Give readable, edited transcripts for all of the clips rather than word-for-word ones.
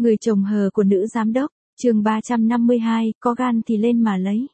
Người chồng hờ của nữ giám đốc, chương 352, có gan thì lên mà lấy.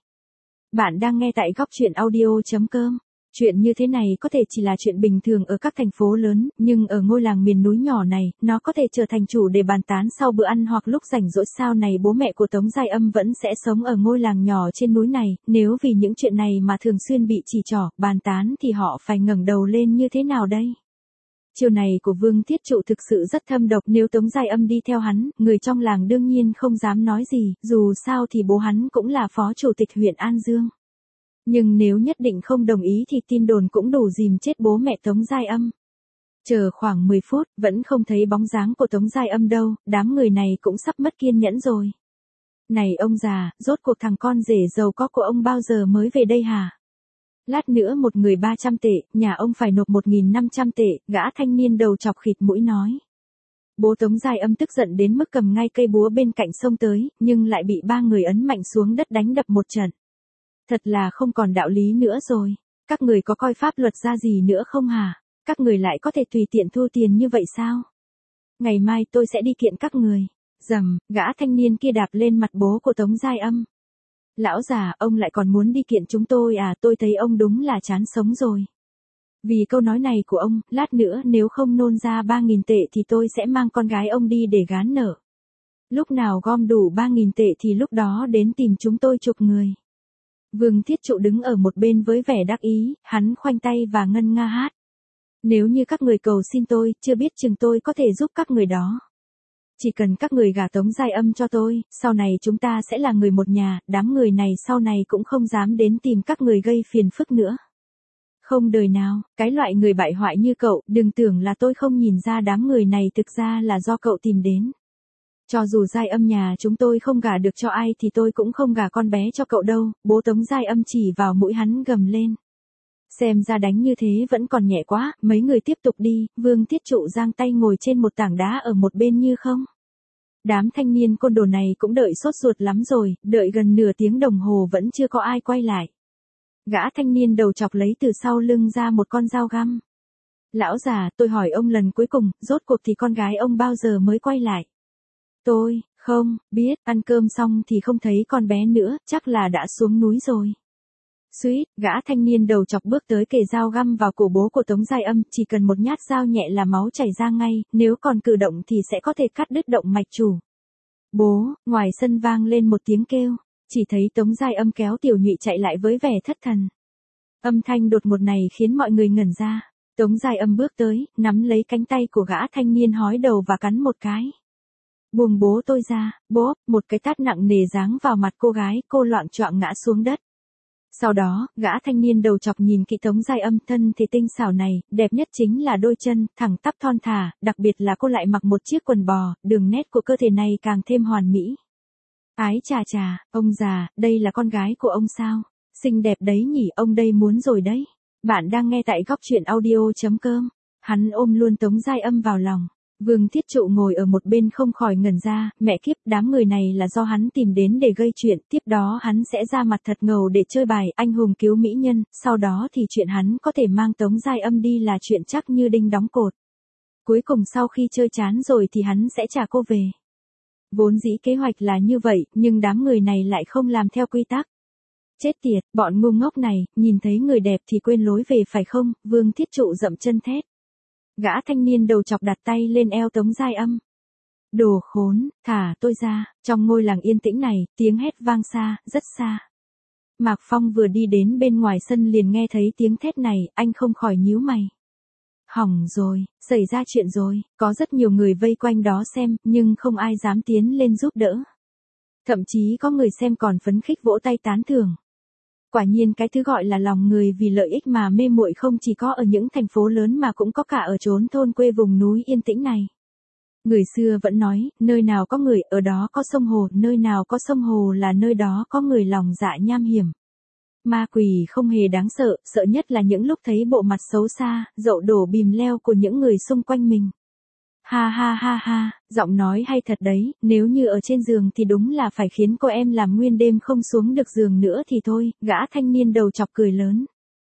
Bạn đang nghe tại góc truyện audio.com. Chuyện như thế này có thể chỉ là chuyện bình thường ở các thành phố lớn, nhưng ở ngôi làng miền núi nhỏ này, nó có thể trở thành chủ đề bàn tán sau bữa ăn hoặc lúc rảnh rỗi. Sao này bố mẹ của Tống Giai Âm vẫn sẽ sống ở ngôi làng nhỏ trên núi này, nếu vì những chuyện này mà thường xuyên bị chỉ trỏ, bàn tán thì họ phải ngẩng đầu lên như thế nào đây? Chiều này của Vương Thiết Trụ thực sự rất thâm độc, nếu Tống Giai Âm đi theo hắn, người trong làng đương nhiên không dám nói gì, dù sao thì bố hắn cũng là phó chủ tịch huyện An Dương. Nhưng nếu nhất định không đồng ý thì tin đồn cũng đủ dìm chết bố mẹ Tống Giai Âm. Chờ khoảng 10 phút, vẫn không thấy bóng dáng của Tống Giai Âm đâu, đám người này cũng sắp mất kiên nhẫn rồi. Này ông già, rốt cuộc thằng con rể giàu có của ông bao giờ mới về đây hả? Lát nữa một người 300 tệ, nhà ông phải nộp 1.500 tệ, gã thanh niên đầu chọc khịt mũi nói. Bố Tống Giai Âm tức giận đến mức cầm ngay cây búa bên cạnh sông tới, nhưng lại bị ba người ấn mạnh xuống đất đánh đập một trận. Thật là không còn đạo lý nữa rồi. Các người có coi pháp luật ra gì nữa không hả? Các người lại có thể tùy tiện thu tiền như vậy sao? Ngày mai tôi sẽ đi kiện các người. Rầm, gã thanh niên kia đạp lên mặt bố của Tống Giai Âm. Lão già, ông lại còn muốn đi kiện chúng tôi à? Tôi thấy ông đúng là chán sống rồi. Vì câu nói này của ông, lát nữa nếu không nôn ra 3.000 tệ thì tôi sẽ mang con gái ông đi để gán nợ. Lúc nào gom đủ 3.000 tệ thì lúc đó đến tìm chúng tôi chục người. Vương Thiết Trụ đứng ở một bên với vẻ đắc ý, hắn khoanh tay và ngân nga hát. Nếu như các người cầu xin tôi, chưa biết chừng tôi có thể giúp các người đó. Chỉ cần các người gả Tống Giai Âm cho tôi, sau này chúng ta sẽ là người một nhà, đám người này sau này cũng không dám đến tìm các người gây phiền phức nữa. Không đời nào, cái loại người bại hoại như cậu, đừng tưởng là tôi không nhìn ra đám người này thực ra là do cậu tìm đến. Cho dù Giai Âm nhà chúng tôi không gả được cho ai thì tôi cũng không gả con bé cho cậu đâu, bố Tống Giai Âm chỉ vào mũi hắn gầm lên. Xem ra đánh như thế vẫn còn nhẹ quá, mấy người tiếp tục đi. Vương Thiết Trụ giang tay ngồi trên một tảng đá ở một bên như không. Đám thanh niên côn đồ này cũng đợi sốt ruột lắm rồi, đợi gần nửa tiếng đồng hồ vẫn chưa có ai quay lại. Gã thanh niên đầu chọc lấy từ sau lưng ra một con dao găm. Lão già, tôi hỏi ông lần cuối cùng, rốt cuộc thì con gái ông bao giờ mới quay lại? Tôi, không, biết, ăn cơm xong thì không thấy con bé nữa, chắc là đã xuống núi rồi. Suýt, gã thanh niên đầu chọc bước tới kề dao găm vào cổ bố của Tống Giai Âm, chỉ cần một nhát dao nhẹ là máu chảy ra ngay, nếu còn cử động thì sẽ có thể cắt đứt động mạch chủ. Bố, ngoài sân vang lên một tiếng kêu, chỉ thấy Tống Giai Âm kéo Tiểu Nhụy chạy lại với vẻ thất thần. Âm thanh đột ngột này khiến mọi người ngẩn ra. Tống Giai Âm bước tới, nắm lấy cánh tay của gã thanh niên hói đầu và cắn một cái. Buông bố tôi ra, bố, một cái tát nặng nề giáng vào mặt cô gái, cô loạng choạng ngã xuống đất. Sau đó, gã thanh niên đầu chọc nhìn kỹ Tống Giai Âm, thân thì tinh xảo này, đẹp nhất chính là đôi chân, thẳng tắp thon thả, đặc biệt là cô lại mặc một chiếc quần bò, đường nét của cơ thể này càng thêm hoàn mỹ. Ái chà chà, ông già, đây là con gái của ông sao? Xinh đẹp đấy nhỉ, ông đây muốn rồi đấy. Bạn đang nghe tại góc truyện audio.com. Hắn ôm luôn Tống Giai Âm vào lòng. Vương Thiết Trụ ngồi ở một bên không khỏi ngẩn ra, mẹ kiếp, đám người này là do hắn tìm đến để gây chuyện, tiếp đó hắn sẽ ra mặt thật ngầu để chơi bài anh hùng cứu mỹ nhân, sau đó thì chuyện hắn có thể mang Tống Giai Âm đi là chuyện chắc như đinh đóng cột. Cuối cùng sau khi chơi chán rồi thì hắn sẽ trả cô về. Vốn dĩ kế hoạch là như vậy, nhưng đám người này lại không làm theo quy tắc. Chết tiệt, bọn ngu ngốc này, nhìn thấy người đẹp thì quên lối về phải không? Vương Thiết Trụ dậm chân thét. Gã thanh niên đầu chọc đặt tay lên eo Tống Giai Âm. Đồ khốn, thả tôi ra. Trong ngôi làng yên tĩnh này, tiếng hét vang xa, rất xa. Mạc Phong vừa đi đến bên ngoài sân liền nghe thấy tiếng thét này, anh không khỏi nhíu mày. Hỏng rồi, xảy ra chuyện rồi, có rất nhiều người vây quanh đó xem, nhưng không ai dám tiến lên giúp đỡ. Thậm chí có người xem còn phấn khích vỗ tay tán thưởng. Quả nhiên cái thứ gọi là lòng người vì lợi ích mà mê muội không chỉ có ở những thành phố lớn mà cũng có cả ở chốn thôn quê vùng núi yên tĩnh này. Người xưa vẫn nói, nơi nào có người, ở đó có sông hồ, nơi nào có sông hồ là nơi đó có người lòng dạ nham hiểm. Ma quỷ không hề đáng sợ, sợ nhất là những lúc thấy bộ mặt xấu xa, dậu đổ bìm leo của những người xung quanh mình. Ha ha ha ha, giọng nói hay thật đấy, nếu như ở trên giường thì đúng là phải khiến cô em làm nguyên đêm không xuống được giường nữa thì thôi, gã thanh niên đầu chọc cười lớn.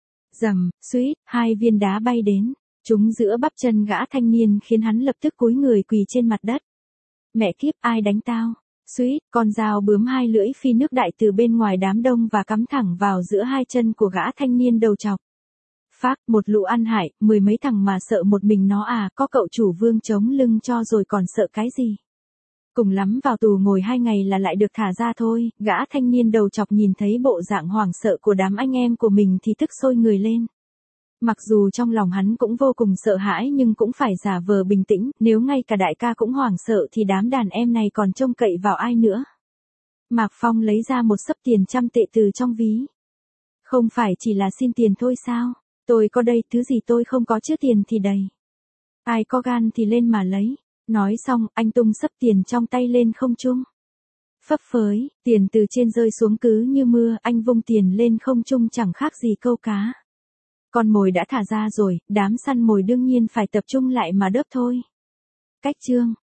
Rầm, suýt, hai viên đá bay đến, chúng giữa bắp chân gã thanh niên khiến hắn lập tức cúi người quỳ trên mặt đất. Mẹ kiếp, ai đánh tao? Suýt, con dao bướm hai lưỡi phi nước đại từ bên ngoài đám đông và cắm thẳng vào giữa hai chân của gã thanh niên đầu trọc. Phác, một lũ ăn hại, mười mấy thằng mà sợ một mình nó à, có cậu chủ Vương chống lưng cho rồi còn sợ cái gì? Cùng lắm vào tù ngồi 2 ngày là lại được thả ra thôi, gã thanh niên đầu chọc nhìn thấy bộ dạng hoảng sợ của đám anh em của mình thì tức sôi người lên. Mặc dù trong lòng hắn cũng vô cùng sợ hãi nhưng cũng phải giả vờ bình tĩnh, nếu ngay cả đại ca cũng hoảng sợ thì đám đàn em này còn trông cậy vào ai nữa. Mạc Phong lấy ra một xấp tiền 100 tệ từ trong ví. Không phải chỉ là xin tiền thôi sao? Tôi có đây, thứ gì tôi không có chứ, tiền thì đầy. Ai có gan thì lên mà lấy. Nói xong, anh tung xấp tiền trong tay lên không trung. Phấp phới, tiền từ trên rơi xuống cứ như mưa, anh vung tiền lên không trung chẳng khác gì câu cá. Con mồi đã thả ra rồi, đám săn mồi đương nhiên phải tập trung lại mà đớp thôi. Cách chương